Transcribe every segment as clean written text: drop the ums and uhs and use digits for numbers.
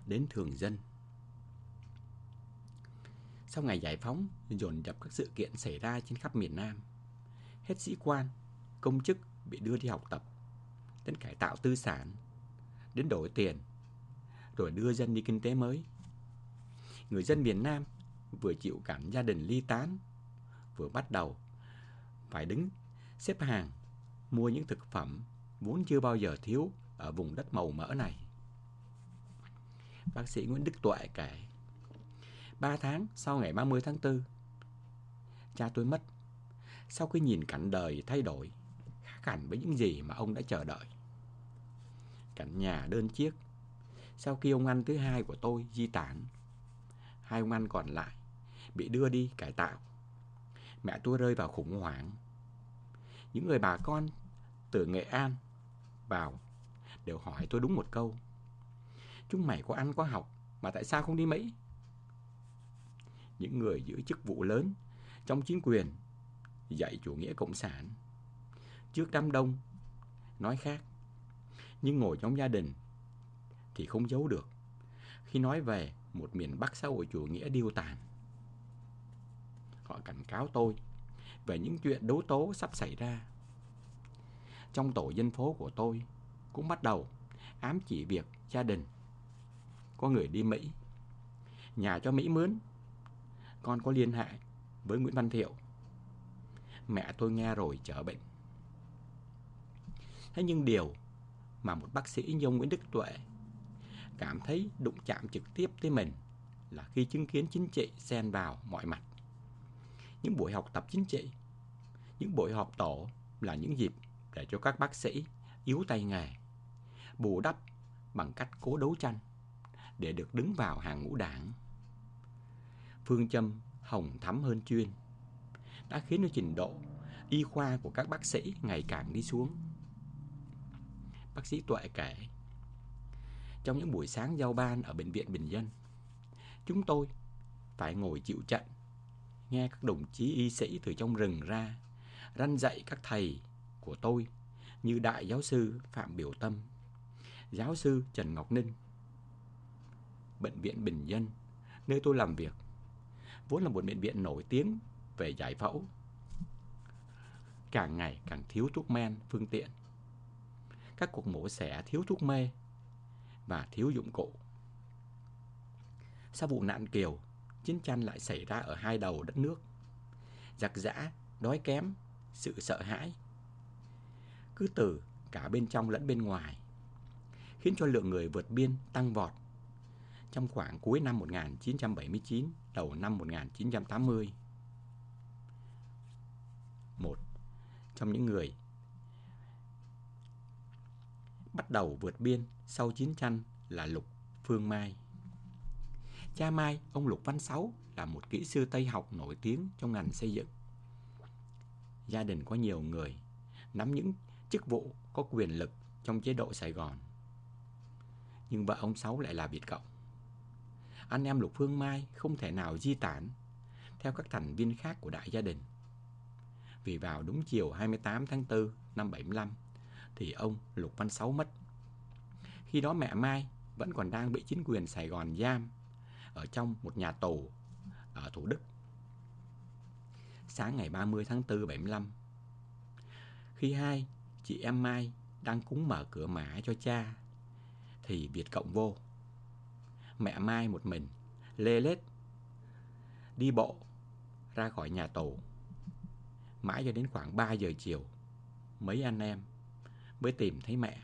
đến thường dân. Sau ngày giải phóng, dồn dập các sự kiện xảy ra trên khắp miền Nam. Hết sĩ quan, công chức bị đưa đi học tập, đến cải tạo tư sản, đến đổi tiền, rồi đưa dân đi kinh tế mới. Người dân miền Nam vừa chịu cảnh gia đình ly tán, vừa bắt đầu phải đứng xếp hàng mua những thực phẩm vốn chưa bao giờ thiếu ở vùng đất màu mỡ này. Bác sĩ Nguyễn Đức Tuệ kể, 3 tháng sau ngày 30 tháng 4, cha tôi mất. Sau khi nhìn cảnh đời thay đổi, khác hẳn với những gì mà ông đã chờ đợi. Cảnh nhà đơn chiếc. Sau khi ông anh thứ hai của tôi di tản, 2 ông anh còn lại bị đưa đi cải tạo. Mẹ tôi rơi vào khủng hoảng. Những người bà con từ Nghệ An vào đều hỏi tôi đúng một câu: chúng mày có ăn có học mà tại sao không đi Mỹ? Những người giữ chức vụ lớn trong chính quyền dạy chủ nghĩa cộng sản trước đám đông nói khác, nhưng ngồi trong gia đình thì không giấu được khi nói về một miền Bắc xã hội chủ nghĩa điêu tàn. Họ cảnh cáo tôi về những chuyện đấu tố sắp xảy ra. Trong tổ dân phố của tôi cũng bắt đầu ám chỉ việc gia đình có người đi Mỹ, nhà cho Mỹ mướn, con có liên hệ với Nguyễn Văn Thiệu. Mẹ tôi nghe rồi chở bệnh. Thế nhưng điều mà một bác sĩ như ông Nguyễn Đức Tuệ cảm thấy đụng chạm trực tiếp tới mình là khi chứng kiến chính trị xen vào mọi mặt. Những buổi học tập chính trị, những buổi họp tổ là những dịp để cho các bác sĩ yếu tay nghề bù đắp bằng cách cố đấu tranh để được đứng vào hàng ngũ đảng. Phương châm hồng thắm hơn chuyên đã khiến cho trình độ y khoa của các bác sĩ ngày càng đi xuống. Bác sĩ Tuệ kể, trong những buổi sáng giao ban ở Bệnh viện Bình Dân, chúng tôi phải ngồi chịu trận, nghe các đồng chí y sĩ từ trong rừng ra răn dạy các thầy của tôi như Đại giáo sư Phạm Biểu Tâm, giáo sư Trần Ngọc Ninh. Bệnh viện Bình Dân, nơi tôi làm việc, vốn là một bệnh viện nổi tiếng về giải phẫu, càng ngày càng thiếu thuốc men, phương tiện. Các cuộc mổ xẻ thiếu thuốc mê và thiếu dụng cụ. Sau vụ nạn Kiều, chiến tranh lại xảy ra ở hai đầu đất nước. Giặc giã, đói kém, sự sợ hãi cứ từ cả bên trong lẫn bên ngoài, khiến cho lượng người vượt biên tăng vọt. Trong khoảng cuối năm 1979, đầu năm 1980, một trong những người bắt đầu vượt biên sau chiến tranh là Lục Phương Mai. Cha Mai, ông Lục Văn Sáu, là một kỹ sư Tây học nổi tiếng trong ngành xây dựng. Gia đình có nhiều người nắm những chức vụ có quyền lực trong chế độ Sài Gòn. Nhưng vợ ông Sáu lại là Việt Cộng. Anh em Lục Phương Mai không thể nào di tản theo các thành viên khác của đại gia đình. Vì vào đúng chiều 28 tháng 4 năm 75 thì ông Lục Văn Sáu mất. Khi đó mẹ Mai vẫn còn đang bị chính quyền Sài Gòn giam ở trong một nhà tù ở Thủ Đức. Sáng ngày 30 tháng 4 75, khi hai chị em Mai đang cúng mở cửa mả cho cha thì Việt Cộng vô. Mẹ Mai một mình lê lết đi bộ ra khỏi nhà tù. Mãi cho đến khoảng 3 giờ chiều, mấy anh em mới tìm thấy mẹ.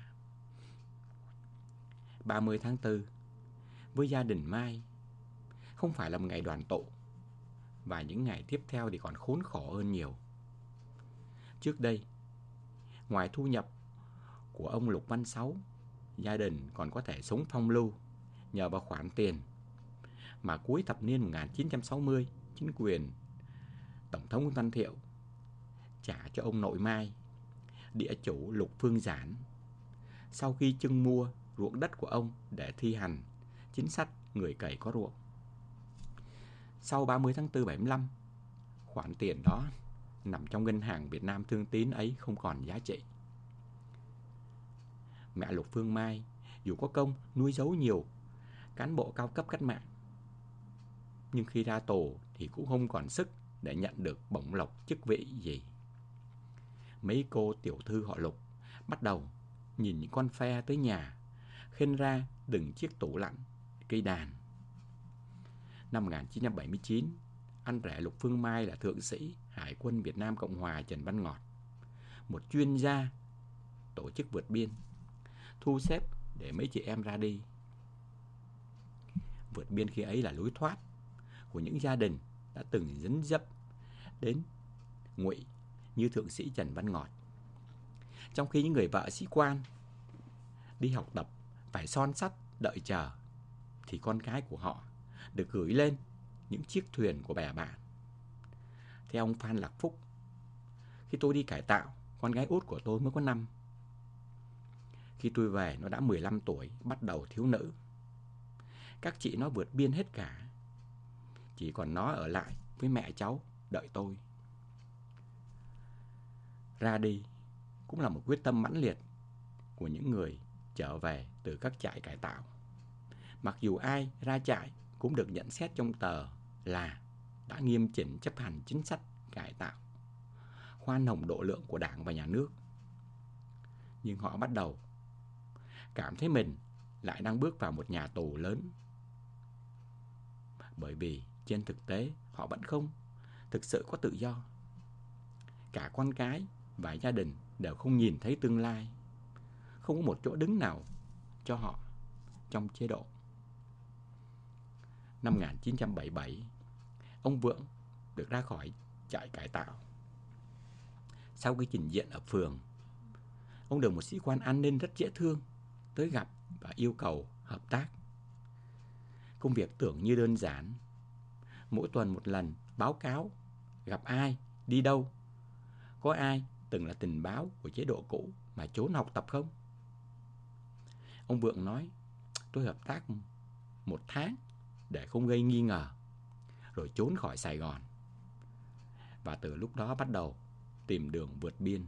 30 tháng 4 với gia đình Mai không phải là một ngày đoàn tụ, và những ngày tiếp theo thì còn khốn khổ hơn nhiều. Trước đây, ngoài thu nhập của ông Lục Văn Sáu, gia đình còn có thể sống phong lưu nhờ vào khoản tiền mà cuối thập niên 1960 chính quyền Tổng thống Nguyễn Văn Thiệu trả cho ông nội Mai, địa chủ Lục Phương Giản, sau khi trưng mua ruộng đất của ông để thi hành chính sách người cày có ruộng. Sau 30 tháng 4 75, khoản tiền đó nằm trong ngân hàng Việt Nam Thương Tín ấy không còn giá trị. Mẹ Lục Phương Mai dù có công nuôi giấu nhiều cán bộ cao cấp cách mạng. Nhưng khi ra tù thì cũng không còn sức để nhận được bổng lộc chức vị gì. Mấy cô tiểu thư họ Lục bắt đầu nhìn những con phe tới nhà, khênh ra từng chiếc tủ lạnh, cây đàn. Năm 1979, anh rể Lục Phương Mai là thượng sĩ Hải quân Việt Nam Cộng Hòa Trần Văn Ngọt, một chuyên gia tổ chức vượt biên, thu xếp để mấy chị em ra đi. Vượt biên khi ấy là lối thoát của những gia đình đã từng dấn dấp đến ngụy như thượng sĩ Trần Văn Ngọt. Trong khi những người vợ sĩ quan đi học tập phải son sắt đợi chờ, thì con cái của họ được gửi lên những chiếc thuyền của bè bạn. Theo ông Phan Lạc Phúc, khi tôi đi cải tạo, con gái út của tôi mới có 5. Khi tôi về, nó đã 15 tuổi, bắt đầu thiếu nữ. Các chị nó vượt biên hết cả, chỉ còn nó ở lại với mẹ cháu đợi tôi. Ra đi cũng là một quyết tâm mãnh liệt của những người trở về từ các trại cải tạo. Mặc dù ai ra trại cũng được nhận xét trong tờ là đã nghiêm chỉnh chấp hành chính sách cải tạo, khoan hồng độ lượng của Đảng và Nhà nước. Nhưng họ bắt đầu cảm thấy mình lại đang bước vào một nhà tù lớn. Bởi vì trên thực tế họ vẫn không thực sự có tự do. Cả con cái và gia đình đều không nhìn thấy tương lai, không có một chỗ đứng nào cho họ trong chế độ. Năm 1977, ông Vượng được ra khỏi trại cải tạo. Sau khi trình diện ở phường, ông được một sĩ quan an ninh rất dễ thương tới gặp và yêu cầu hợp tác. Công việc tưởng như đơn giản, mỗi tuần một lần báo cáo gặp ai, đi đâu, có ai từng là tình báo của chế độ cũ mà trốn học tập không? Ông Vượng nói, tôi hợp tác 1 tháng để không gây nghi ngờ, rồi trốn khỏi Sài Gòn. Và từ lúc đó bắt đầu tìm đường vượt biên.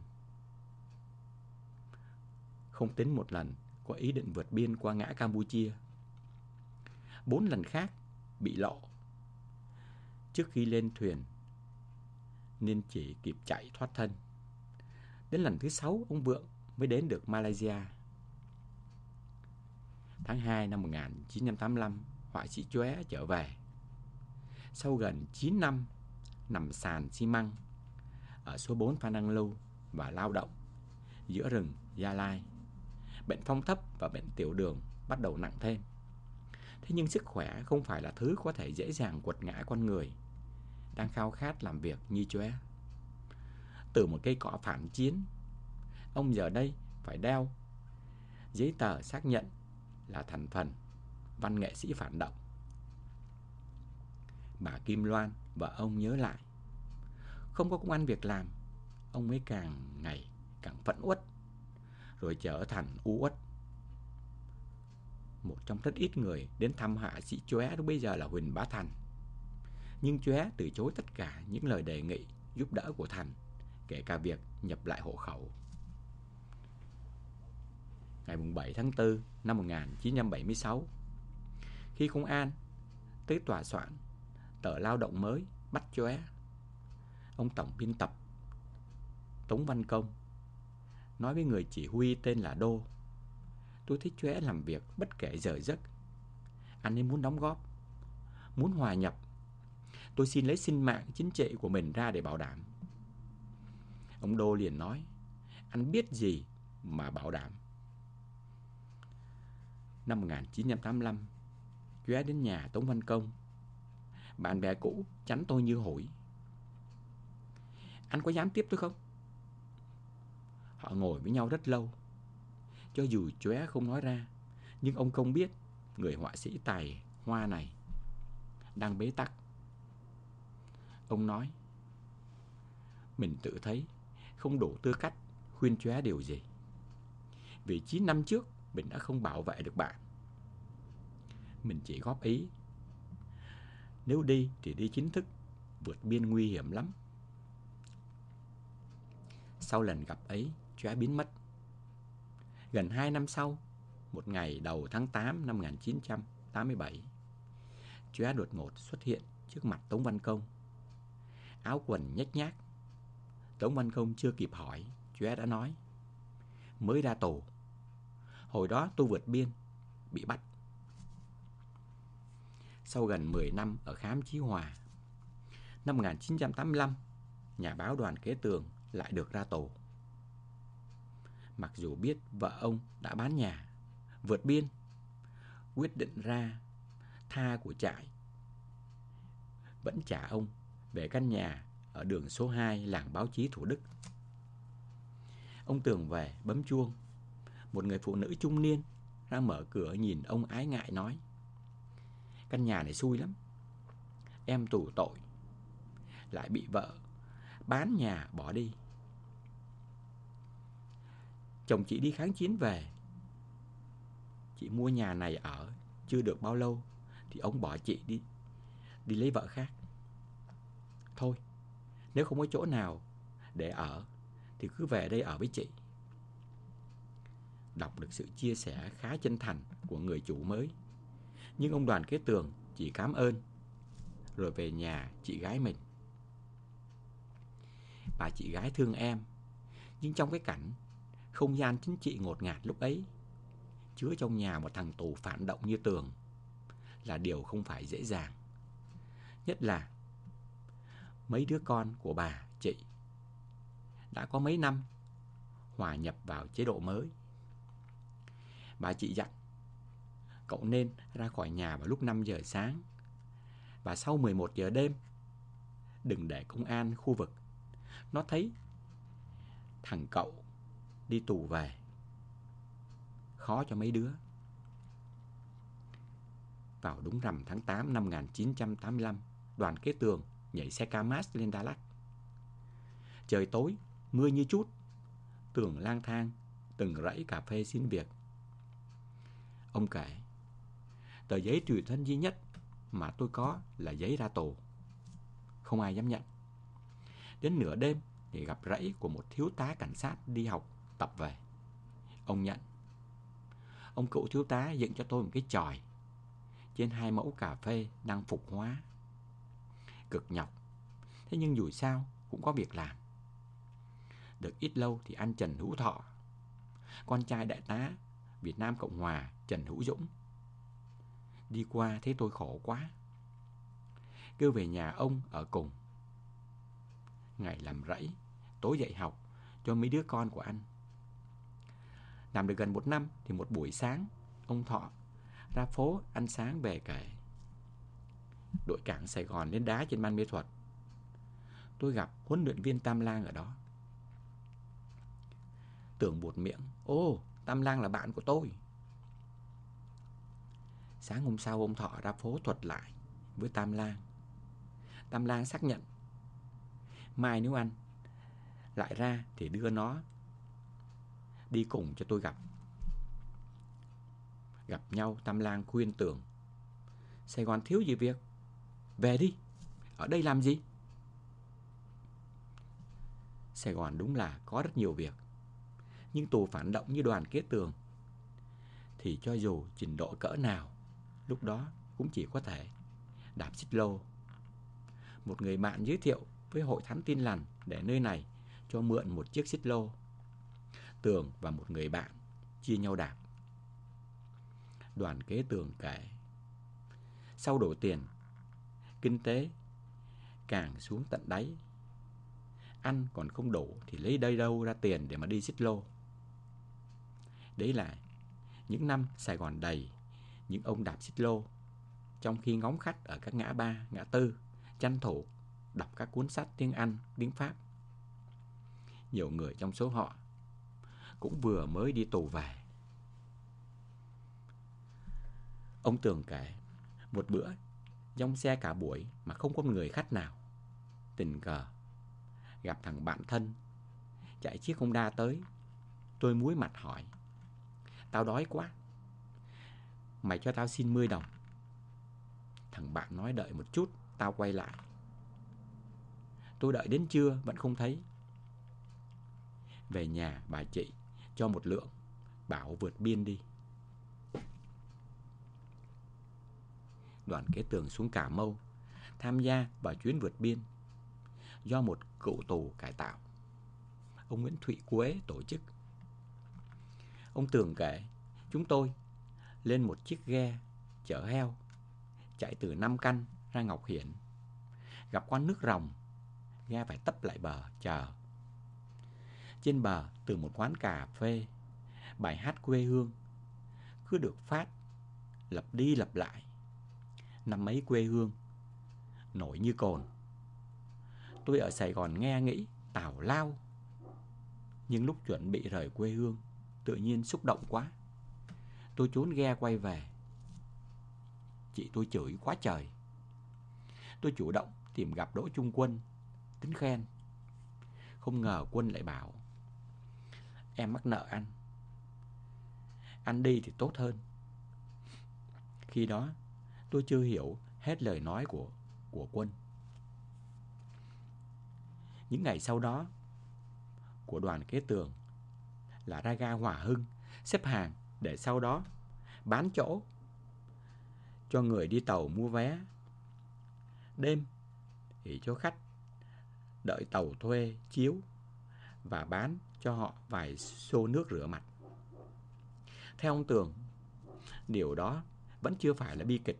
Không tính một lần có ý định vượt biên qua ngã Campuchia. 4 lần khác bị lộ trước khi lên thuyền, nên chỉ kịp chạy thoát thân. Đến lần thứ 6 ông Vượng mới đến được Malaysia. Tháng 2 năm 1985, họa sĩ Chóe trở về. Sau gần 9 năm nằm sàn xi măng ở số 4 Phan Đăng Lưu và lao động giữa rừng Gia Lai, bệnh phong thấp và bệnh tiểu đường bắt đầu nặng thêm. Thế nhưng sức khỏe không phải là thứ có thể dễ dàng quật ngã con người đang khao khát làm việc như Chóe. Từ một cây cỏ phản chiến, ông giờ đây phải đeo giấy tờ xác nhận là thành phần văn nghệ sĩ phản động. Bà Kim Loan vợ ông nhớ lại, không có công ăn việc làm, ông mới càng ngày càng phẫn uất, rồi trở thành u uất. Một trong rất ít người đến thăm họa sĩ Chóe lúc bây giờ là Huỳnh Bá Thành. Nhưng Chóe từ chối tất cả những lời đề nghị giúp đỡ của Thành, kể cả việc nhập lại hộ khẩu. Ngày 7 tháng 4 năm 1976, khi công an tới tòa soạn tờ Lao động Mới bắt Chóe, ông tổng biên tập Tống Văn Công nói với người chỉ huy tên là Đô, tôi thích Chóe làm việc bất kể giờ giấc. Anh ấy muốn đóng góp, muốn hòa nhập. Tôi xin lấy sinh mạng chính trị của mình ra để bảo đảm. Ông Đô liền nói, anh biết gì mà bảo đảm. Năm 1985, Chóe đến nhà Tống Văn Công. Bạn bè cũ chắn tôi như hủi. Anh có dám tiếp tôi không? Họ ngồi với nhau rất lâu. Cho dù Chóe không nói ra, nhưng ông Công biết người họa sĩ tài hoa này đang bế tắc. Ông nói, mình tự thấy không đủ tư cách khuyên Chóe điều gì. Vì 9 năm trước mình đã không bảo vệ được bạn. Mình chỉ góp ý, nếu đi thì đi chính thức, vượt biên nguy hiểm lắm. Sau lần gặp ấy, Chóe biến mất. Gần 2 năm sau, một ngày đầu tháng 8 năm 1900, 1987, Chóe đột ngột xuất hiện trước mặt Tống Văn Công. Áo quần nhếch nhác. Tống Văn Công chưa kịp hỏi, Chóe đã nói: mới ra tù. Hồi đó tôi vượt biên, bị bắt. Sau gần 10 năm ở khám Chí Hòa, năm 1985, nhà báo Đoàn Kế Tường lại được ra tù. Mặc dù biết vợ ông đã bán nhà, vượt biên, quyết định ra tha của trại, vẫn trả ông về căn nhà ở đường số 2 làng Báo Chí Thủ Đức. Ông Tường về bấm chuông. Một người phụ nữ trung niên ra mở cửa nhìn ông ái ngại nói: căn nhà này xui lắm. Em tù tội, lại bị vợ bán nhà bỏ đi. Chồng chị đi kháng chiến về, chị mua nhà này ở chưa được bao lâu thì ông bỏ chị đi lấy vợ khác. Thôi, nếu không có chỗ nào để ở thì cứ về đây ở với chị. Đọc được sự chia sẻ khá chân thành của người chủ mới, nhưng ông Đoàn Kế Tường chỉ cảm ơn rồi về nhà chị gái mình. Bà chị gái thương em, nhưng trong cái cảnh không gian chính trị ngột ngạt lúc ấy, chứa trong nhà một thằng tù phản động như Tường là điều không phải dễ dàng. Nhất là mấy đứa con của bà chị đã có mấy năm hòa nhập vào chế độ mới. Bà chị dặn cậu nên ra khỏi nhà vào lúc 5 giờ sáng và sau 11 giờ đêm. Đừng để công an khu vực nó thấy thằng cậu đi tù về, khó cho mấy đứa. Vào đúng rằm tháng 8 năm 1985, Đoàn Kế Tường nhảy xe Kamaz lên Đà Lạt. Trời tối, mưa như trút. Tường lang thang từng rẫy cà phê xin việc. Ông kể: tờ giấy tùy thân duy nhất mà tôi có là giấy ra tù. Không ai dám nhận. Đến nửa đêm thì gặp rẫy của một thiếu tá cảnh sát đi học tập về. Ông nhận. Ông cựu thiếu tá dựng cho tôi một cái chòi trên 2 mẫu cà phê đang phục hóa. Cực nhọc, thế nhưng dù sao cũng có việc làm. Được ít lâu thì anh Trần Hữu Thọ, con trai đại tá Việt Nam Cộng Hòa Trần Hữu Dũng, đi qua thấy tôi khổ quá, kêu về nhà ông ở cùng. Ngày làm rẫy, tối dạy học cho mấy đứa con của anh. Làm được gần 1 năm thì một buổi sáng, ông Thọ ra phố ăn sáng về kể: đội cảng Sài Gòn lên đá trên ban mỹ thuật. Tôi gặp huấn luyện viên Tam Lang ở đó. Tưởng buột miệng: ô, Tam Lang là bạn của tôi. Sáng hôm sau, ông Thọ ra phố thuật lại với Tam Lang. Tam Lang xác nhận: mai nếu anh lại ra thì đưa nó đi cùng cho tôi gặp. Gặp nhau, Tam Lang khuyên Tường: Sài Gòn thiếu gì việc, về đi, ở đây làm gì? Sài Gòn đúng là có rất nhiều việc, nhưng tù phản động như Đoàn Kế Tường thì cho dù trình độ cỡ nào, lúc đó cũng chỉ có thể đạp xích lô. Một người bạn giới thiệu với hội Thánh Tin Lành để nơi này cho mượn một chiếc xích lô. Tường và một người bạn chia nhau đạp. Đoàn Kế Tường kể: sau đổ tiền, kinh tế càng xuống tận đáy. Ăn còn không đủ thì lấy đây đâu ra tiền để mà đi xích lô. Đấy là những năm Sài Gòn đầy những ông đạp xích lô, trong khi ngóng khách ở các ngã ba, ngã tư, tranh thủ đọc các cuốn sách tiếng Anh, tiếng Pháp. Nhiều người trong số họ cũng vừa mới đi tù về. Ông Tường kể: một bữa dong xe cả buổi mà không có người khách nào. Tình cờ gặp thằng bạn thân chạy chiếc Honda tới. Tôi múi mặt hỏi: tao đói quá, mày cho tao xin 10 đồng. Thằng bạn nói đợi một chút, tao quay lại. Tôi đợi đến trưa vẫn không thấy. Về nhà bà chị cho một lượng, bảo vượt biên đi. Đoàn Kế Tường xuống Cà Mau tham gia vào chuyến vượt biên do một cựu tù cải tạo, ông Nguyễn Thụy Quế, tổ chức. Ông Tường kể, chúng tôi lên một chiếc ghe chở heo chạy từ Nam Căn ra Ngọc Hiển. Gặp con nước ròng, ghe phải tấp lại bờ chờ. Trên bờ, từ một quán cà phê, bài hát quê hương cứ được phát lặp đi lặp lại. Năm ấy quê hương nổi như cồn. Tôi ở Sài Gòn nghe nghĩ tào lao, nhưng lúc chuẩn bị rời quê hương, tự nhiên xúc động quá. Tôi trốn ghe quay về. Chị tôi chửi quá trời. Tôi chủ động tìm gặp Đỗ Trung Quân, tính khen. Không ngờ Quân lại bảo, em mắc nợ anh đi thì tốt hơn. Khi đó tôi chưa hiểu hết lời nói của Quân. Những ngày sau đó của Đoàn Kế Tường là ra ga Hòa Hưng xếp hàng để sau đó bán chỗ cho người đi tàu mua vé. Đêm thì cho khách đợi tàu thuê chiếu và bán cho họ vài xô nước rửa mặt. Theo ông Tường, điều đó vẫn chưa phải là bi kịch.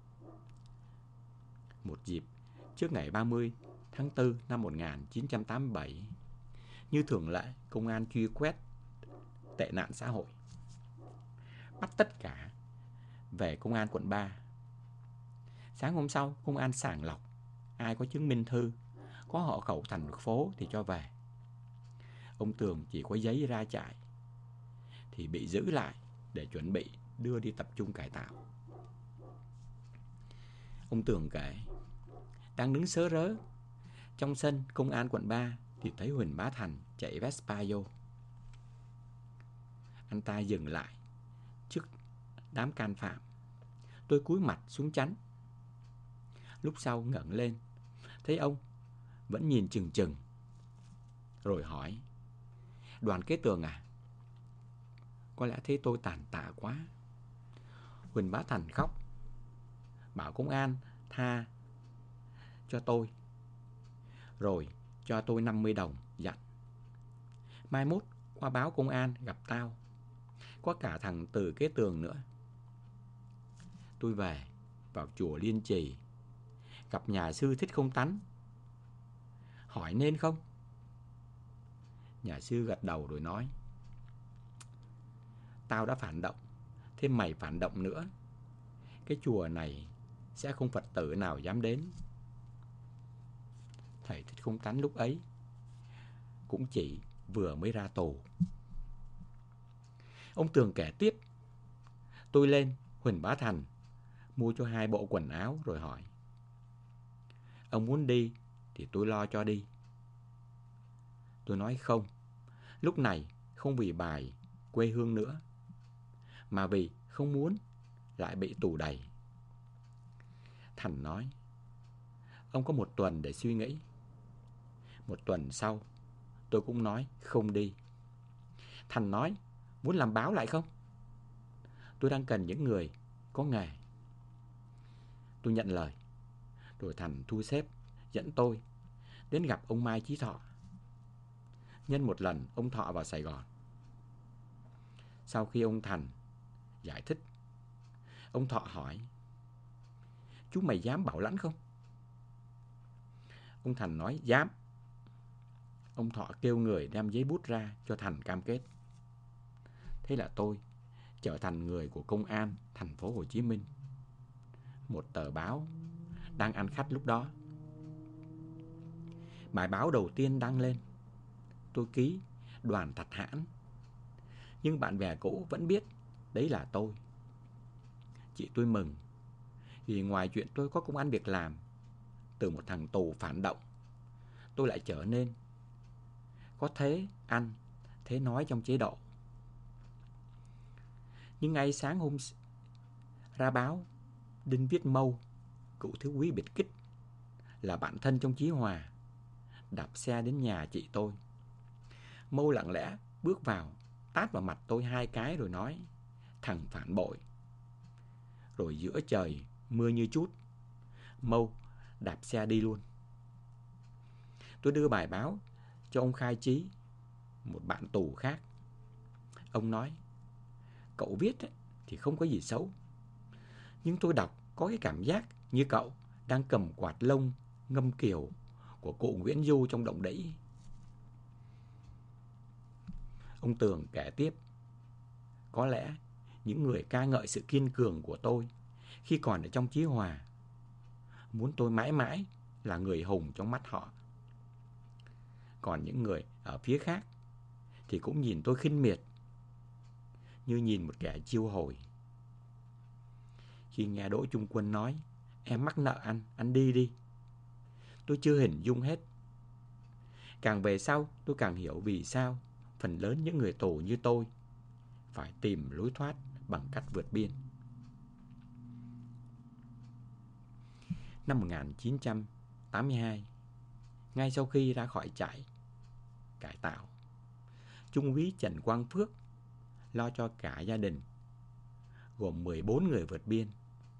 Một dịp trước ngày 30 tháng 4 năm 1987, như thường lệ, công an truy quét tệ nạn xã hội, bắt tất cả về công an quận 3. Sáng hôm sau, công an sàng lọc ai có chứng minh thư, có hộ khẩu thành phố thì cho về. Ông Tường chỉ có giấy ra trại thì bị giữ lại để chuẩn bị đưa đi tập trung cải tạo. Ông Tường kể, đang đứng sớ rớ trong sân công an quận 3 thì thấy Huỳnh Bá Thành chạy Vespa vô. Anh ta dừng lại trước đám can phạm. Tôi cúi mặt xuống tránh. Lúc sau ngẩng lên, thấy ông vẫn nhìn chừng chừng, rồi hỏi, Đoàn Kế Tường à? Có lẽ thấy tôi tàn tạ quá. Huỳnh Bá Thành khóc, bảo công an tha cho tôi, rồi cho tôi 50 đồng, dặn, mai mốt qua báo công an gặp tao, có cả thằng Từ Kế Tường nữa. Tôi về vào chùa Liên Trì, gặp nhà sư Thích Không Tánh, hỏi nên không? Nhà sư gật đầu rồi nói, tao đã phản động, thêm mày phản động nữa, cái chùa này sẽ không Phật tử nào dám đến. Thầy Thích Không Tánh lúc ấy cũng chỉ vừa mới ra tù. Ông Tường kể tiếp, tôi lên Huỳnh Bá Thành mua cho 2 bộ quần áo rồi hỏi, ông muốn đi thì tôi lo cho đi. Tôi nói không, lúc này không vì bài quê hương nữa, mà vì không muốn lại bị tù đầy. Thành nói, ông có 1 tuần để suy nghĩ. 1 tuần sau, tôi cũng nói không đi. Thành nói, muốn làm báo lại không? Tôi đang cần những người có nghề. Tôi nhận lời. Rồi Thành thu xếp dẫn tôi đến gặp ông Mai Chí Thọ. Nhân một lần ông Thọ vào Sài Gòn. Sau khi ông Thành giải thích, ông Thọ hỏi, chú mày dám bảo lãnh không? Ông Thành nói dám. Ông Thọ kêu người đem giấy bút ra cho Thành cam kết. Thế là tôi trở thành người của công an thành phố Hồ Chí Minh, một tờ báo đang ăn khách lúc đó. Bài báo đầu tiên đăng lên, tôi ký Đoàn Thạch Hãn, nhưng bạn bè cũ vẫn biết đấy là tôi. Chị tôi mừng, vì ngoài chuyện tôi có công ăn việc làm, từ một thằng tù phản động, tôi lại trở nên có thế ăn, thế nói trong chế độ. Nhưng ngay sáng hôm ra báo, Đinh Viết Mâu, cựu thiếu úy biệt kích, là bạn thân trong Chí Hòa, đạp xe đến nhà chị tôi. Mâu lặng lẽ bước vào, tát vào mặt tôi 2 cái rồi nói, thằng phản bội. Rồi giữa trời mưa như chút. Mâu đạp xe đi luôn. Tôi đưa bài báo cho ông Khai Chí, một bạn tù khác. Ông nói, cậu viết thì không có gì xấu, nhưng tôi đọc có cái cảm giác như cậu đang cầm quạt lông ngâm kiều của cụ Nguyễn Du trong Động Đẫy. Ông Tường kể tiếp, có lẽ những người ca ngợi sự kiên cường của tôi khi còn ở trong Chí Hòa muốn tôi mãi mãi là người hùng trong mắt họ. Còn những người ở phía khác thì cũng nhìn tôi khinh miệt, như nhìn một kẻ chiêu hồi. Khi nghe Đỗ Trung Quân nói, em mắc nợ anh đi đi, tôi chưa hình dung hết. Càng về sau tôi càng hiểu vì sao phần lớn những người tù như tôi phải tìm lối thoát bằng cách vượt biên. Năm 1982, ngay sau khi ra khỏi trại cải tạo, Trung úy Trần Quang Phước lo cho cả gia đình, gồm 14 người vượt biên.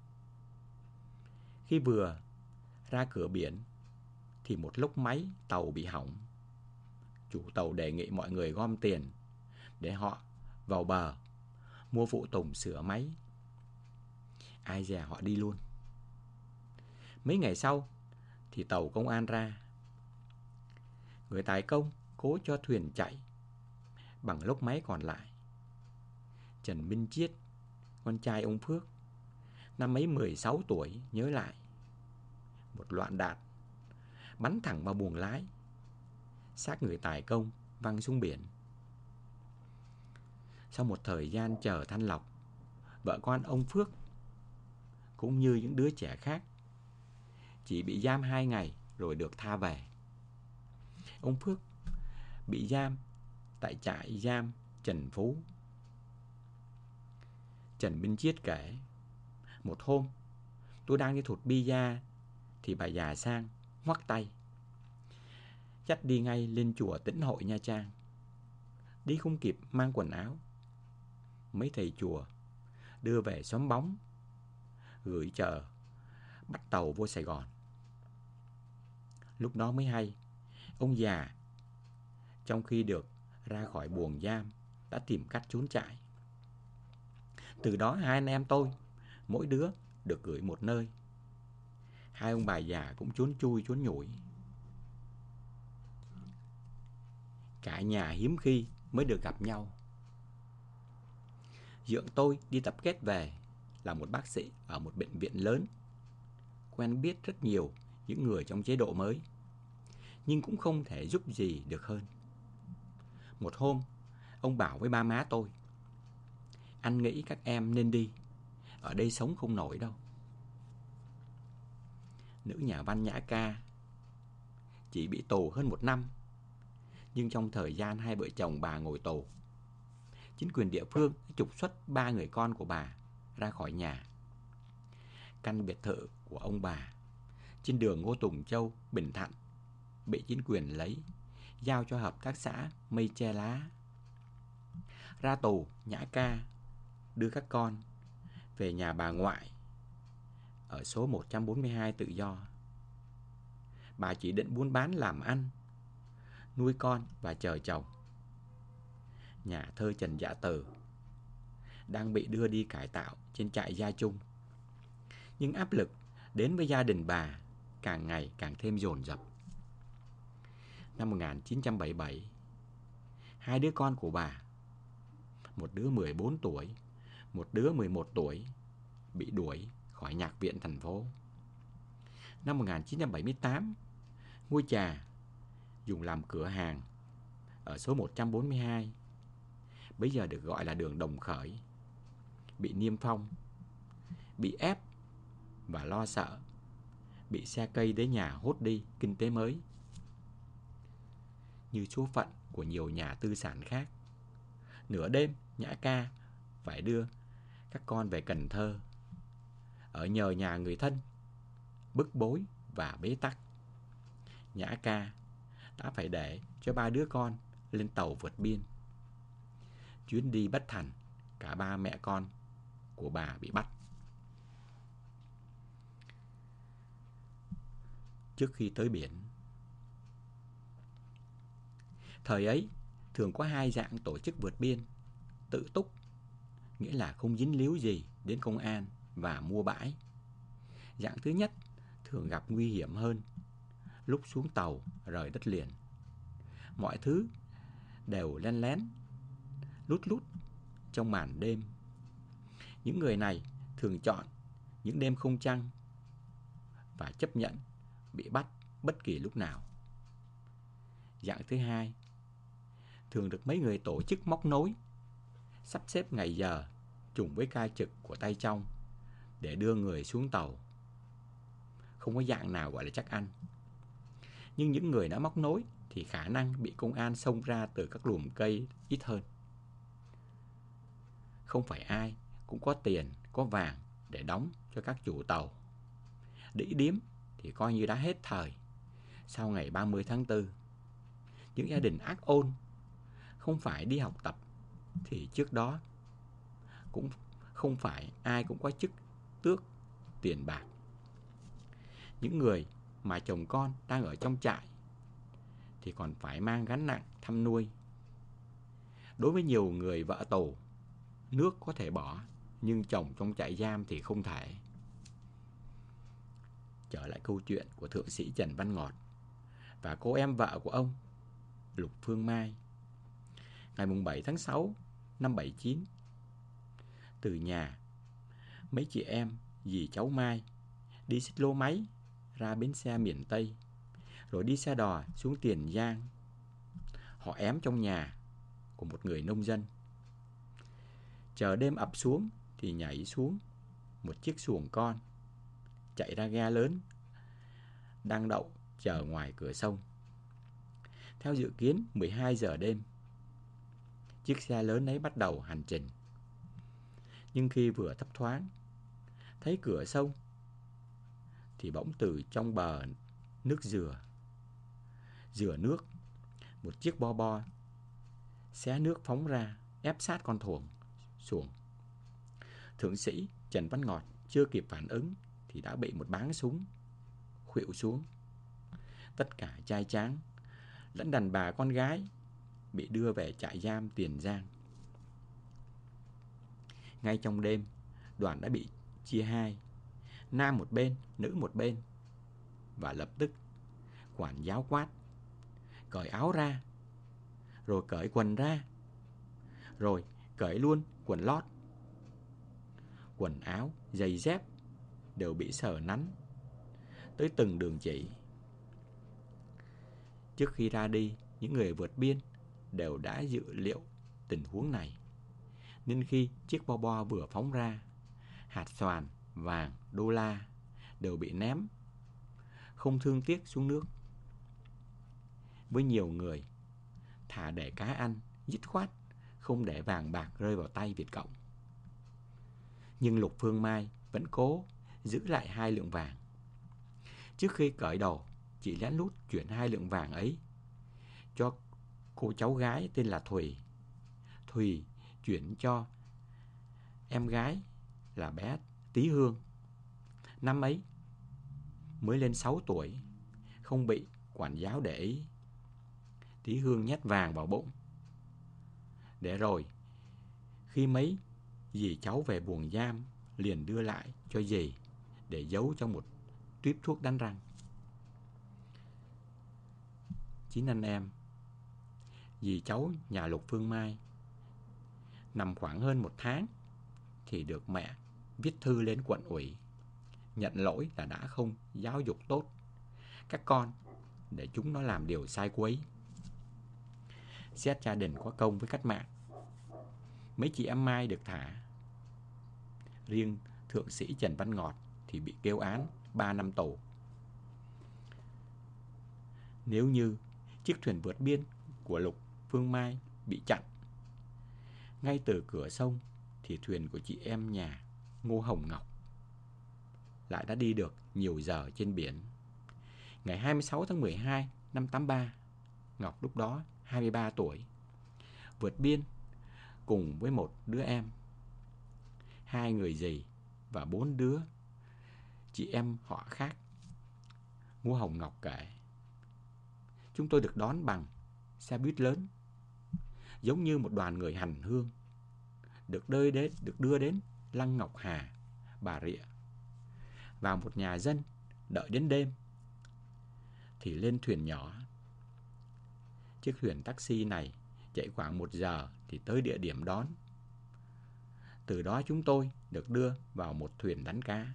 Khi vừa ra cửa biển thì một lúc máy tàu bị hỏng. Chủ tàu đề nghị mọi người gom tiền để họ vào bờ mua phụ tùng sửa máy. Ai dè họ đi luôn. Mấy ngày sau thì tàu công an ra. Người tài công cố cho thuyền chạy bằng lốc máy còn lại. Trần Minh Chiết, con trai ông Phước, năm ấy 16 tuổi, nhớ lại. Một loạn đạn bắn thẳng vào buồng lái, xác người tài công văng xuống biển. Sau một thời gian chờ thanh lọc, vợ con ông Phước cũng như những đứa trẻ khác chỉ bị giam 2 ngày rồi được tha về. Ông Phước bị giam tại trại giam Trần Phú. Trần Minh Chiết kể, một hôm tôi đang đi thụt bia thì bà già sang ngoắc tay, dắt đi ngay lên chùa Tĩnh Hội Nha Trang. Đi không kịp mang quần áo, mấy thầy chùa đưa về xóm bóng, gửi chờ bắt tàu vô Sài Gòn. Lúc đó mới hay, ông già trong khi được ra khỏi buồng giam đã tìm cách trốn chạy. Từ đó hai anh em tôi, mỗi đứa được gửi một nơi. Hai ông bà già cũng trốn chui trốn nhủi. Cả nhà hiếm khi mới được gặp nhau. Dượng tôi đi tập kết về là một bác sĩ ở một bệnh viện lớn, quen biết rất nhiều những người trong chế độ mới, nhưng cũng không thể giúp gì được hơn. Một hôm, ông bảo với ba má tôi, anh nghĩ các em nên đi, ở đây sống không nổi đâu. Nữ nhà văn Nhã Ca chỉ bị tù hơn 1 năm, nhưng trong thời gian hai vợ chồng bà ngồi tù, chính quyền địa phương trục xuất 3 người con của bà ra khỏi nhà. Căn biệt thự của ông bà trên đường Ngô Tùng Châu, Bình Thạnh bị chính quyền lấy, giao cho hợp tác xã Mây Che Lá. Ra tù, Nhã Ca đưa các con về nhà bà ngoại ở số 142 Tự Do. Bà chỉ định buôn bán làm ăn, nuôi con và chờ chồng. Nhà thơ Trần Dạ Từ đang bị đưa đi cải tạo trên trại Gia Trung, nhưng áp lực đến với gia đình bà càng ngày càng thêm dồn dập. Năm 1977, 2 đứa con của bà, một đứa 14 tuổi, một đứa 11 tuổi, bị đuổi khỏi nhạc viện thành phố. Năm 1978, ngôi trà dùng làm cửa hàng ở số 142, bây giờ được gọi là đường Đồng Khởi, bị niêm phong, bị ép và lo sợ bị xe cây đến nhà hốt đi kinh tế mới. Như số phận của nhiều nhà tư sản khác, nửa đêm Nhã Ca phải đưa các con về Cần Thơ, ở nhờ nhà người thân, bức bối và bế tắc. Nhã Ca đã phải để cho 3 đứa con lên tàu vượt biên. Chuyến đi bất thành, cả 3 mẹ con của bà bị bắt. trước khi tới biển. Thời ấy, thường có hai dạng tổ chức vượt biên: tự túc, nghĩa là không dính líu gì đến công an và mua bãi. Dạng thứ nhất thường gặp nguy hiểm hơn. Lúc xuống tàu rời đất liền, mọi thứ đều len lén, lút lút trong màn đêm. Những người này thường chọn những đêm không trăng và chấp nhận bị bắt bất kỳ lúc nào. Dạng thứ hai thường được mấy người tổ chức móc nối, sắp xếp ngày giờ trùng với ca trực của tay trong để đưa người xuống tàu. Không có dạng nào gọi là chắc ăn. Nhưng những người đã móc nối thì khả năng bị công an xông ra từ các lùm cây ít hơn. Không phải ai cũng có tiền, có vàng để đóng cho các chủ tàu. Đĩ điếm thì coi như đã hết thời. Sau ngày 30 tháng 4, những gia đình ác ôn không phải đi học tập thì trước đó cũng không phải ai cũng có chức tước, tiền bạc. Những người mà chồng con đang ở trong trại thì còn phải mang gánh nặng thăm nuôi. Đối với nhiều người vợ tù, nước có thể bỏ, nhưng chồng trong trại giam thì không thể. Trở lại câu chuyện của thượng sĩ Trần Văn Ngọt và cô em vợ của ông, Lục Phương Mai. Ngày 7 tháng 6 năm 79, từ nhà, mấy chị em, dì cháu Mai đi xích lô máy ra bến xe miền Tây, rồi đi xe đò xuống Tiền Giang. Họ ém trong nhà của một người nông dân. Chờ đêm ập xuống thì nhảy xuống một chiếc xuồng con, chạy ra ga lớn đang đậu chờ ngoài cửa sông. Theo dự kiến 12 giờ đêm, chiếc xe lớn ấy bắt đầu hành trình. Nhưng khi vừa thấp thoáng thấy cửa sông thì bỗng từ trong bờ nước dừa nước, một chiếc bo bo xé nước phóng ra, ép sát con xuồng. Thượng sĩ Trần Văn Ngọt chưa kịp phản ứng thì đã bị một báng súng khuỵu xuống. Tất cả trai tráng lẫn đàn bà con gái bị đưa về trại giam Tiền Giang. Ngay trong đêm, đoàn đã bị chia hai, nam một bên, nữ một bên. Và lập tức quản giáo quát: cởi áo ra, rồi cởi quần ra, rồi cởi luôn quần lót. Quần áo, giày dép đều bị sờ nắn tới từng đường chỉ. Trước khi ra đi, những người vượt biên đều đã dự liệu tình huống này, nên khi chiếc bo bo vừa phóng ra, hạt xoàn, vàng, đô la đều bị ném không thương tiếc xuống nước. Với nhiều người, thà để cá ăn, dứt khoát không để vàng bạc rơi vào tay Việt Cộng. Nhưng Lục Phương Mai vẫn cố giữ lại 2 lượng vàng. Trước khi cởi đầu, chị lén lút chuyển 2 lượng vàng ấy cho cô cháu gái tên là Thùy. Thùy chuyển cho em gái là bé Tí Hương. Năm ấy mới lên 6 tuổi, không bị quản giáo để ý. Tí Hương nhét vàng vào bụng. Để rồi khi mấy dì cháu về buồng giam, liền đưa lại cho dì để giấu trong một tuýp thuốc đánh răng. 9 anh em, dì cháu nhà Lục Phương Mai nằm khoảng hơn 1 tháng thì được mẹ viết thư lên quận ủy nhận lỗi là đã không giáo dục tốt các con để chúng nó làm điều sai quấy. Xét gia đình có công với cách mạng, mấy chị em Mai được thả. Riêng thượng sĩ Trần Văn Ngọt thì bị kêu án 3 năm tù. Nếu như chiếc thuyền vượt biên của Lục Phương Mai bị chặn ngay từ cửa sông thì thuyền của chị em nhà Ngô Hồng Ngọc lại đã đi được nhiều giờ trên biển. Ngày 26 tháng 12 năm 83, Ngọc lúc đó 23 tuổi, vượt biên cùng với một đứa em, 2 người dì và 4 đứa chị em họ khác Ngô Hồng Ngọc kể. Chúng tôi được đón bằng xe buýt lớn, giống như một đoàn người hành hương, được đưa đến Lăng Ngọc Hà, Bà Rịa, vào một nhà dân. Đợi đến đêm thì lên thuyền nhỏ. Chiếc thuyền taxi này chạy khoảng 1 giờ thì tới địa điểm đón. Từ đó chúng tôi được đưa vào một thuyền đánh cá.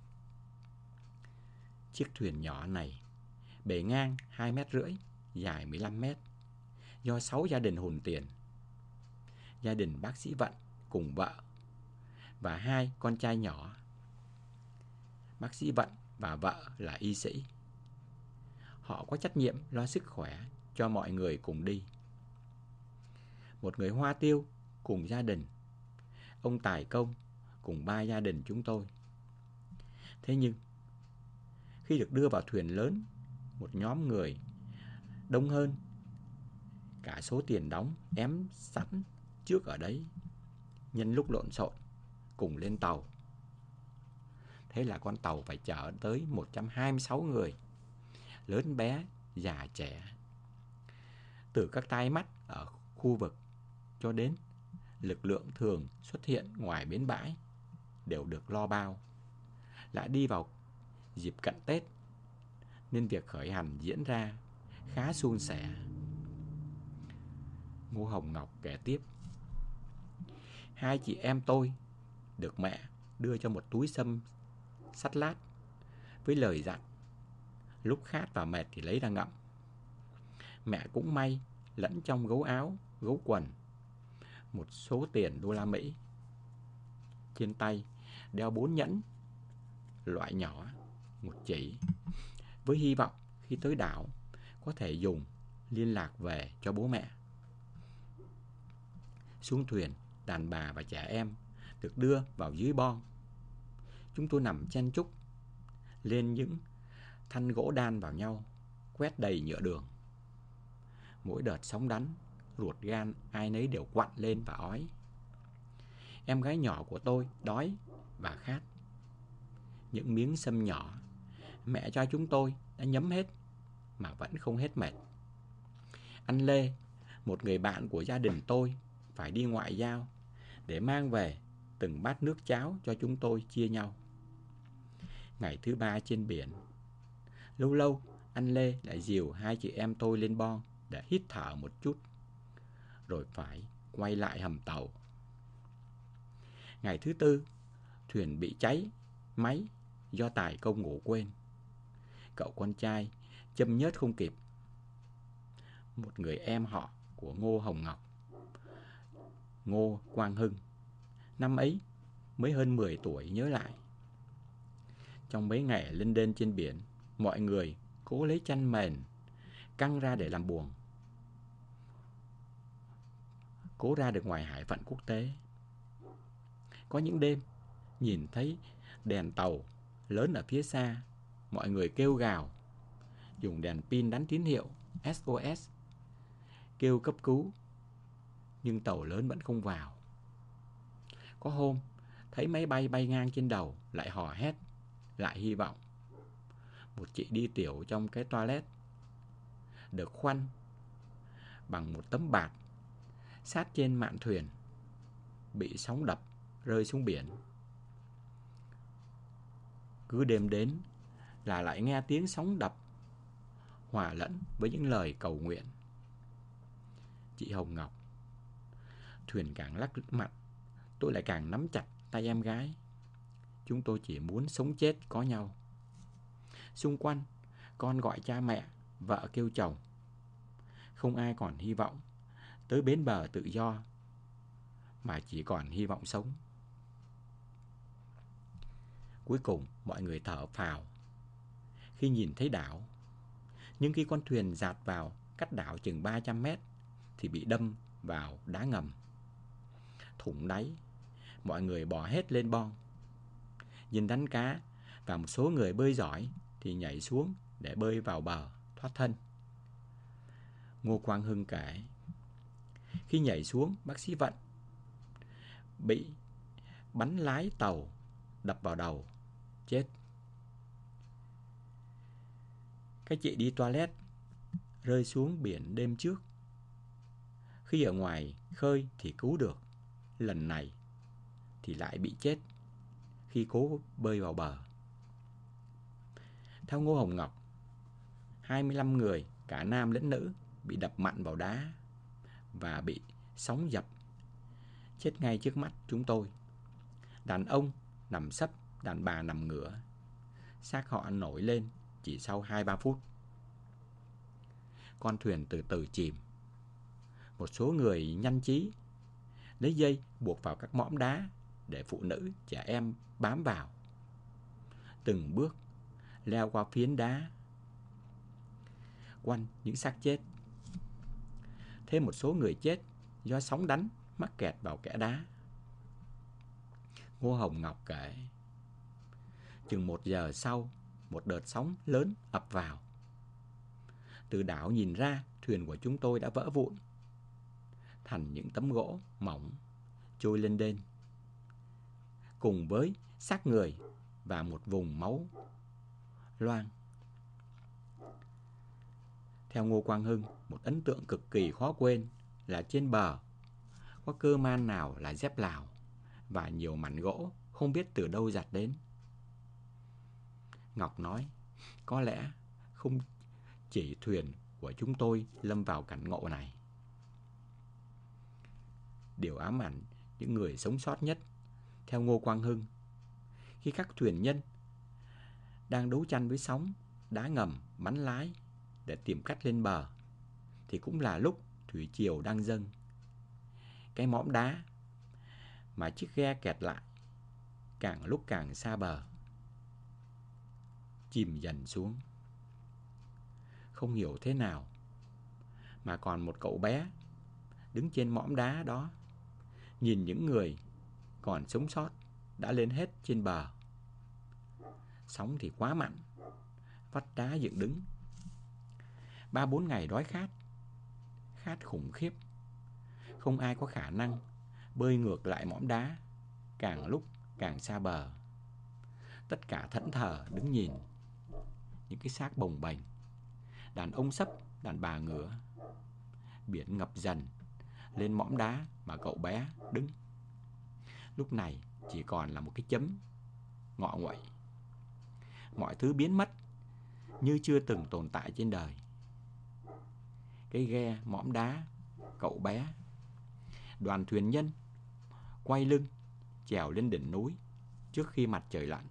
Chiếc thuyền nhỏ này bề ngang 2,5 mét, dài 15 mét, do 6 gia đình hùn tiền. Gia đình bác sĩ Vận cùng vợ và 2 con trai nhỏ. Bác sĩ Vận và vợ là y sĩ. Họ có trách nhiệm lo sức khỏe cho mọi người cùng đi. Một người Hoa Tiêu cùng gia đình, ông Tài Công cùng 3 gia đình chúng tôi. Thế nhưng khi được đưa vào thuyền lớn, một nhóm người đông hơn cả số tiền đóng ém sẵn trước ở đấy, nhân lúc lộn xộn cùng lên tàu. Thế là con tàu phải chở tới 126 người, lớn bé, già trẻ. Từ các tai mắt ở khu vực cho đến lực lượng thường xuất hiện ngoài bến bãi đều được lo bao. Lại đi vào dịp cận Tết nên việc khởi hành diễn ra khá suôn sẻ. Ngô Hồng Ngọc kể tiếp. 2 chị em tôi được mẹ đưa cho một túi sâm sắt lát với lời dặn lúc khát và mệt thì lấy ra ngậm. Mẹ cũng may lẫn trong gấu áo, gấu quần một số tiền đô la Mỹ. Trên tay đeo 4 nhẫn loại nhỏ, một chỉ, với hy vọng khi tới đảo có thể dùng liên lạc về cho bố mẹ. Xuống thuyền, đàn bà và trẻ em được đưa vào dưới bon. Chúng tôi nằm chen chúc lên những thanh gỗ đan vào nhau, quét đầy nhựa đường. Mỗi đợt sóng đánh, ruột gan ai nấy đều quặn lên và ói. Em gái nhỏ của tôi đói và khát. Những miếng sâm nhỏ mẹ cho chúng tôi đã nhấm hết mà vẫn không hết mệt. Anh Lê, một người bạn của gia đình tôi, phải đi ngoại giao để mang về từng bát nước cháo cho chúng tôi chia nhau. Ngày thứ 3 trên biển, lâu lâu anh Lê lại dìu 2 chị em tôi lên bon để hít thở một chút, rồi phải quay lại hầm tàu. Ngày thứ 4, thuyền bị cháy máy do Tài Công ngủ quên. Cậu con trai châm nhớt không kịp. Một người em họ của Ngô Hồng Ngọc, Ngô Quang Hưng, năm ấy mới hơn 10 tuổi, nhớ lại. Trong mấy ngày lênh đênh trên biển, mọi người cố lấy chăn mền căng ra để làm buồng, cố ra được ngoài hải phận quốc tế. Có những đêm nhìn thấy đèn tàu lớn ở phía xa, mọi người kêu gào, dùng đèn pin đánh tín hiệu SOS, kêu cấp cứu, nhưng tàu lớn vẫn không vào. Có hôm thấy máy bay bay ngang trên đầu, lại hò hét, lại hy vọng. Một chị đi tiểu trong cái toilet được khoanh bằng một tấm bạt sát trên mạn thuyền, bị sóng đập rơi xuống biển. Cứ đêm đến là lại nghe tiếng sóng đập hòa lẫn với những lời cầu nguyện. Chị Hồng Ngọc, thuyền càng lắc mạnh, tôi lại càng nắm chặt tay em gái. Chúng tôi chỉ muốn sống chết có nhau. Xung quanh, con gọi cha mẹ, vợ kêu chồng. Không ai còn hy vọng tới bến bờ tự do, mà chỉ còn hy vọng sống. Cuối cùng, mọi người thở phào khi nhìn thấy đảo. Nhưng khi con thuyền dạt vào cách đảo chừng 300 mét thì bị đâm vào đá ngầm. Thủng đáy, mọi người bò hết lên bon. Nhìn đánh cá và một số người bơi giỏi thì nhảy xuống để bơi vào bờ thoát thân. Ngô Quang Hưng kể, khi nhảy xuống, bác sĩ Vận bị bắn lái tàu đập vào đầu, chết. Cái chị đi toilet rơi xuống biển đêm trước. Khi ở ngoài khơi thì cứu được, lần này thì lại bị chết khi cố bơi vào bờ. Theo Ngô Hồng Ngọc, 25 người, cả nam lẫn nữ, bị đập mạnh vào đá và bị sóng dập, chết ngay trước mắt chúng tôi. Đàn ông nằm sấp, đàn bà nằm ngửa. Xác họ nổi lên chỉ sau 2-3 phút. Con thuyền từ từ chìm. Một số người nhanh trí lấy dây buộc vào các mõm đá để phụ nữ, trẻ em bám vào. Từng bước leo qua phiến đá quanh những xác chết. Thêm một số người chết do sóng đánh mắc kẹt vào kẽ đá. Ngô Hồng Ngọc kể, chừng 1 giờ sau, một đợt sóng lớn ập vào. Từ đảo nhìn ra, thuyền của chúng tôi đã vỡ vụn thành những tấm gỗ mỏng trôi lên đên, cùng với xác người và một vùng máu loang. Theo Ngô Quang Hưng, một ấn tượng cực kỳ khó quên là trên bờ có cơ man nào là dép Lào và nhiều mảnh gỗ không biết từ đâu giặt đến. Ngọc nói, có lẽ không chỉ thuyền của chúng tôi lâm vào cảnh ngộ này. Điều ám ảnh những người sống sót nhất, theo Ngô Quang Hưng, khi các thuyền nhân đang đấu tranh với sóng, đá ngầm, bắn lái để tìm cách lên bờ, thì cũng là lúc thủy triều đang dâng. Cái mõm đá mà chiếc ghe kẹt lại càng lúc càng xa bờ, chìm dần xuống. Không hiểu thế nào mà còn một cậu bé đứng trên mõm đá đó, nhìn những người còn sống sót đã lên hết trên bờ. Sóng thì quá mạnh, vách đá dựng đứng. 3-4 ngày đói khát, khát khủng khiếp. Không ai có khả năng bơi ngược lại mõm đá, càng lúc càng xa bờ. Tất cả thẫn thờ đứng nhìn những cái xác bồng bềnh, đàn ông sấp, đàn bà ngửa. Biển ngập dần lên mõm đá mà cậu bé đứng. Lúc này chỉ còn là một cái chấm ngọ nguậy. Mọi thứ biến mất như chưa từng tồn tại trên đời. Cái ghe, mõm đá, cậu bé, đoàn thuyền nhân quay lưng trèo lên đỉnh núi trước khi mặt trời lặn.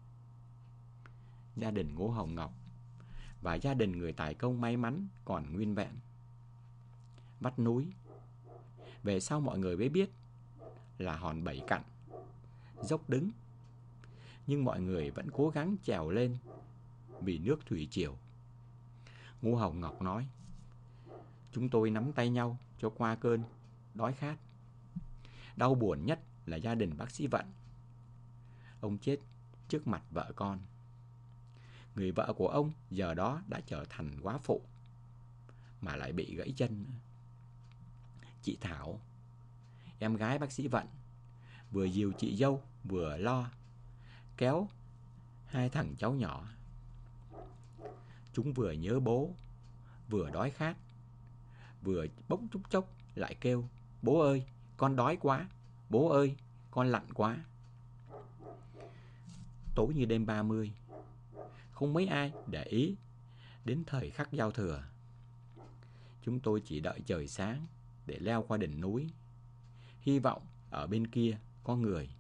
Gia đình Ngô Hồng Ngọc và gia đình người tài công may mắn còn nguyên vẹn. Vách núi, về sau mọi người mới biết là hòn 7 cạnh, dốc đứng, nhưng mọi người vẫn cố gắng trèo lên vì nước thủy triều. Ngô Hồng Ngọc nói, chúng tôi nắm tay nhau cho qua cơn đói khát. Đau buồn nhất là gia đình bác sĩ Vận. Ông chết trước mặt vợ con. Người vợ của ông giờ đó đã trở thành góa phụ, mà lại bị gãy chân. Chị Thảo, em gái bác sĩ Vận, vừa dìu chị dâu vừa lo kéo 2 thằng cháu nhỏ. Chúng vừa nhớ bố, vừa đói khát, vừa bỗng chút chốc lại kêu, bố ơi, con đói quá, bố ơi, con lạnh quá. Tối như đêm 30, không mấy ai để ý đến thời khắc giao thừa. Chúng tôi chỉ đợi trời sáng để leo qua đỉnh núi, hy vọng ở bên kia có người.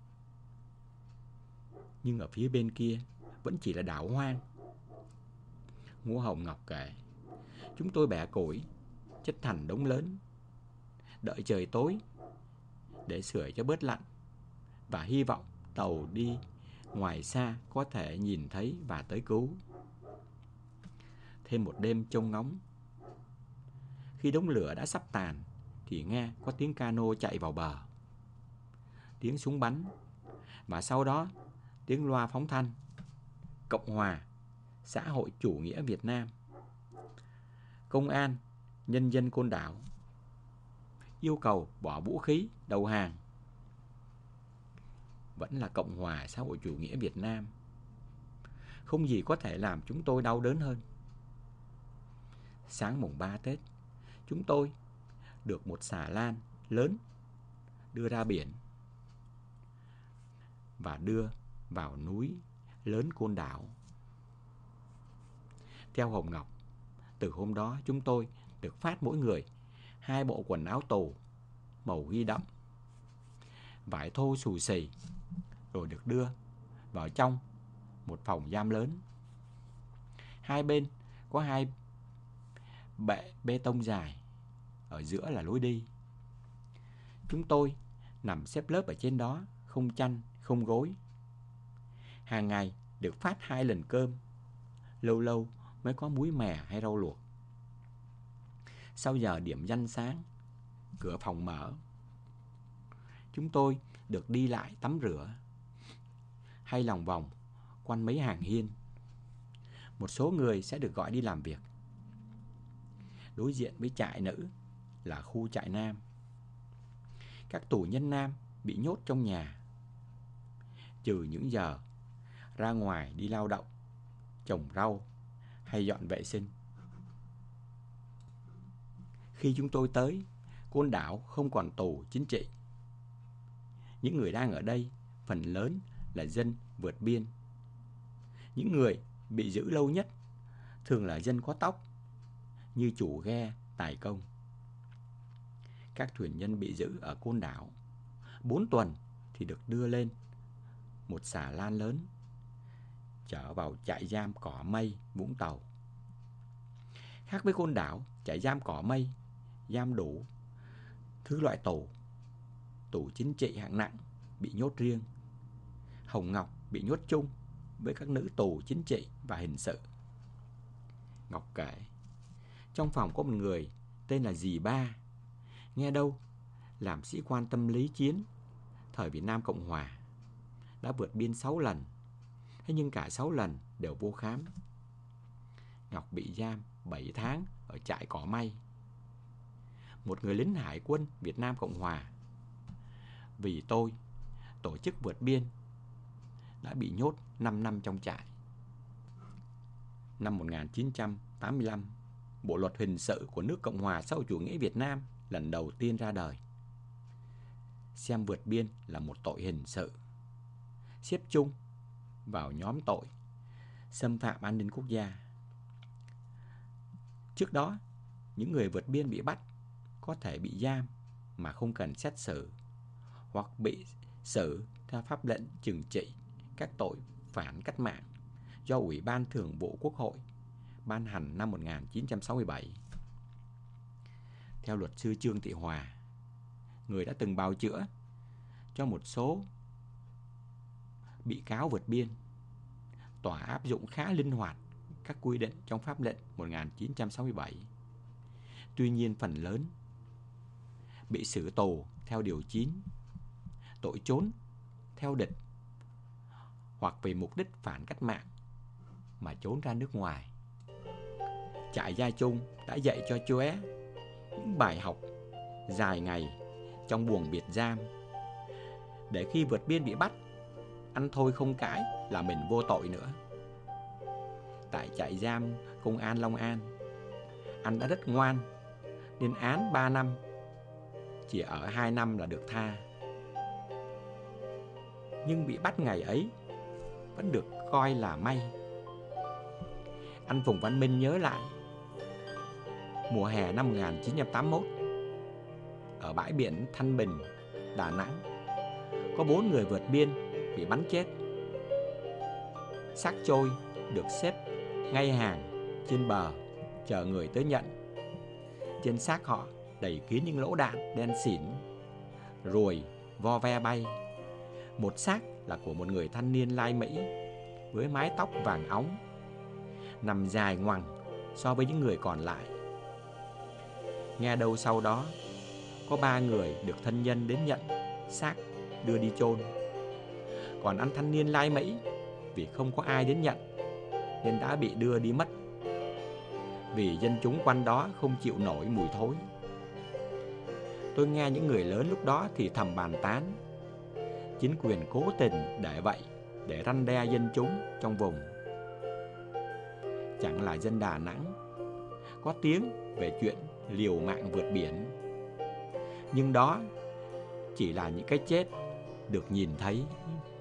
Nhưng ở phía bên kia vẫn chỉ là đảo hoang. Ngô Hồng Ngọc kể, chúng tôi bẻ củi chất thành đống lớn, đợi trời tối để sưởi cho bớt lạnh, và hy vọng tàu đi ngoài xa có thể nhìn thấy và tới cứu. Thêm một đêm trông ngóng. Khi đống lửa đã sắp tàn thì nghe có tiếng cano chạy vào bờ, tiếng súng bắn, và sau đó tiếng loa phóng thanh Cộng hòa xã hội chủ nghĩa Việt Nam, công an nhân dân Côn Đảo yêu cầu bỏ vũ khí đầu hàng. Vẫn là Cộng hòa xã hội chủ nghĩa Việt Nam. Không gì có thể làm chúng tôi đau đớn hơn. Sáng mùng 3 Tết, chúng tôi được một xà lan lớn đưa ra biển và đưa vào núi lớn Côn Đảo. Theo Hồng Ngọc, từ hôm đó chúng tôi được phát mỗi người 2 bộ quần áo tù màu ghi đậm, vải thô xù xì, rồi được đưa vào trong một phòng giam lớn. Hai bên có 2 bệ bê tông dài, ở giữa là lối đi. Chúng tôi nằm xếp lớp ở trên đó, không chăn, không gối. Hàng ngày được phát 2 lần cơm, lâu lâu mới có múi mè hay rau luộc. Sau giờ điểm danh sáng, cửa phòng mở. Chúng tôi được đi lại tắm rửa, hay lòng vòng quanh mấy hàng hiên. Một số người sẽ được gọi đi làm việc. Đối diện với trại nữ là khu trại nam. Các tù nhân nam bị nhốt trong nhà, trừ những giờ ra ngoài đi lao động, trồng rau hay dọn vệ sinh. Khi chúng tôi tới, Côn Đảo không còn tù chính trị. Những người đang ở đây phần lớn là dân vượt biên. Những người bị giữ lâu nhất thường là dân có tóc, như chủ ghe Tài Công. Các thuyền nhân bị giữ ở Côn Đảo 4 tuần thì được đưa lên một xà lan lớn chở vào trại giam Cỏ Mây, Vũng Tàu. Khác với Côn Đảo, trại giam Cỏ Mây giam đủ thứ loại tù. Tù chính trị hạng nặng bị nhốt riêng. Hồng Ngọc bị nhốt chung với các nữ tù chính trị và hình sự. Ngọc kể, trong phòng có một người tên là dì Ba, nghe đâu làm sĩ quan tâm lý chiến thời Việt Nam Cộng Hòa, đã vượt biên 6 lần, thế nhưng cả 6 lần đều vô khám. Ngọc bị giam 7 tháng ở trại Cỏ Mây. Một người lính hải quân Việt Nam Cộng Hòa vì tôi tổ chức vượt biên đã bị nhốt 5 năm trong trại. Năm 1985, Bộ luật hình sự của nước Cộng hòa xã hội chủ nghĩa Việt Nam lần đầu tiên ra đời. Xem vượt biên là một tội hình sự, xếp chung vào nhóm tội xâm phạm an ninh quốc gia. Trước đó, những người vượt biên bị bắt có thể bị giam mà không cần xét xử, hoặc bị xử theo pháp lệnh trừng trị các tội phản cách mạng do Ủy ban Thường vụ Quốc hội ban hành năm 1967. Theo luật sư Trương Thị Hòa, người đã từng bào chữa cho một số bị cáo vượt biên, tòa áp dụng khá linh hoạt các quy định trong pháp lệnh 1967. Tuy nhiên phần lớn bị xử tù theo điều 9, tội trốn theo địch hoặc vì mục đích phản cách mạng mà trốn ra nước ngoài. Trại Gia Trung đã dạy cho Chóe những bài học dài ngày trong buồng biệt giam, để khi vượt biên bị bắt, ăn thôi không cãi là mình vô tội nữa. Tại trại giam Công an Long An, anh đã rất ngoan nên án 3 năm, chỉ ở 2 năm là được tha. Nhưng bị bắt ngày ấy vẫn được coi là may. Anh Phùng Văn Minh nhớ lại, mùa hè năm 1981, ở bãi biển Thanh Bình, Đà Nẵng, có 4 người vượt biên bị bắn chết. Xác trôi được xếp ngay hàng trên bờ chờ người tới nhận. Trên xác họ đầy kín những lỗ đạn đen xỉn, ruồi vo ve bay. Một xác là của một người thanh niên Lai Mỹ với mái tóc vàng óng, nằm dài ngoằng so với những người còn lại. Nghe đâu sau đó có 3 người được thân nhân đến nhận xác đưa đi chôn. Còn anh thanh niên Lai Mỹ vì không có ai đến nhận nên đã bị đưa đi mất, vì dân chúng quanh đó không chịu nổi mùi thối. Tôi nghe những người lớn lúc đó thì thầm bàn tán, chính quyền cố tình để vậy để răn đe dân chúng trong vùng. Chẳng là dân Đà Nẵng, có tiếng về chuyện liều mạng vượt biển. Nhưng đó chỉ là những cái chết được nhìn thấy